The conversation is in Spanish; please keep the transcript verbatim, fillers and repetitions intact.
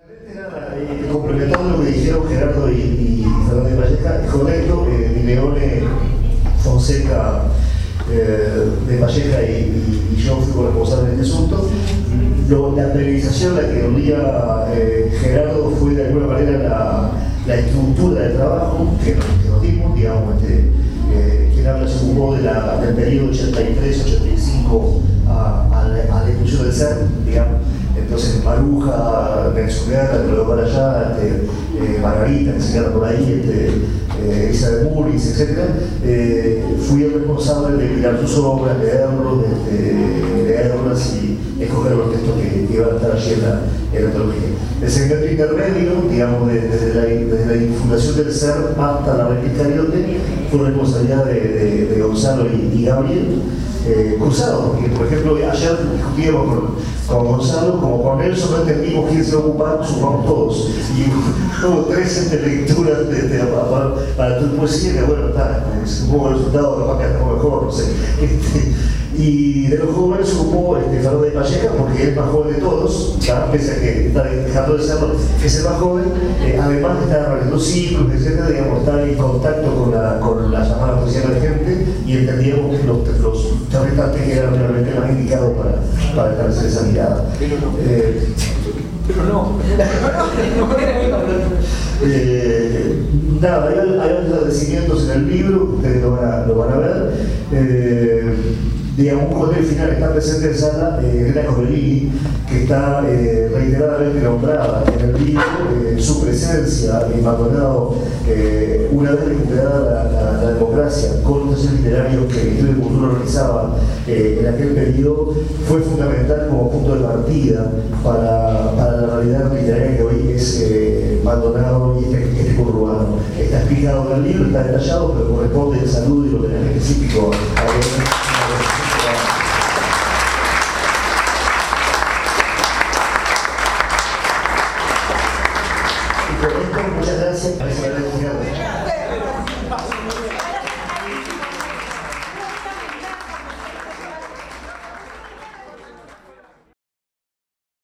Nada, eh, complementando lo que dijeron Gerardo y, y Fernández Valleja, es correcto, eh, Leone, Fonseca, eh, de Valleja y, y, y yo fui responsable de este asunto. Lo, la periodización a la que olía eh, Gerardo fue de alguna manera la, la estructura del trabajo que, que nos dimos, digamos, este, eh, quien habla se ocupó de la, del periodo ochenta y tres ochenta y cinco a, a, la, a la inclusión del C E R N, digamos. Entonces Maruja, Venezuela, que lo para allá, este, eh, Margarita, que se queda por ahí, este, eh, Isabel Muris, etcétera. Eh, fui el responsable de mirar sus obras, leerlos, este, leerlas y escoger los textos que, que iban a estar allí en la, en la antología. El segmento intermedio, digamos, de, desde, la, desde la fundación del C E R hasta la réplica Liotte, fue responsabilidad de, de, de Gonzalo y, y Gabriel. Eh, cruzado, porque por ejemplo ayer discutíamos con, con Gonzalo, como con Nelson no entendimos quién se va a ocupar, sumamos todos y hubo tres lecturas de, de, para, para tu poesía que bueno, está, es un poco el resultado, capaz que hasta mejor, no sé. Este, y de los jóvenes se ocupó este, Fernández Valleja porque es el más joven de todos, ¿sabes? Pese a que está dejando de serlo, es el más joven, eh, además de estar realizando ciclos, etcétera, digamos, está en contacto con la, con la llamada poesía emergente y entendíamos que los, los charretantes que eran realmente más indicados para, para establecer esa mirada. Pero no. Eh, Pero no. eh, nada, hay, hay agradecimientos en el libro, ustedes lo van a, lo van a ver. Eh, digamos, un hotel final está presente en sala, eh, Elena Corbellini, que está eh, reiteradamente nombrada en el libro, eh, su presencia en Maldonado, eh, una vez recuperada la, la, la democracia, con los talleres literarios que el Ministerio de Cultura realizaba eh, en aquel periodo, fue fundamental como punto de partida para, para la realidad literaria que hoy es eh, Maldonado y este, este conurbano. Está explicado en el libro, está detallado, pero corresponde el saludo y lo tenés específico a, a muchas gracias.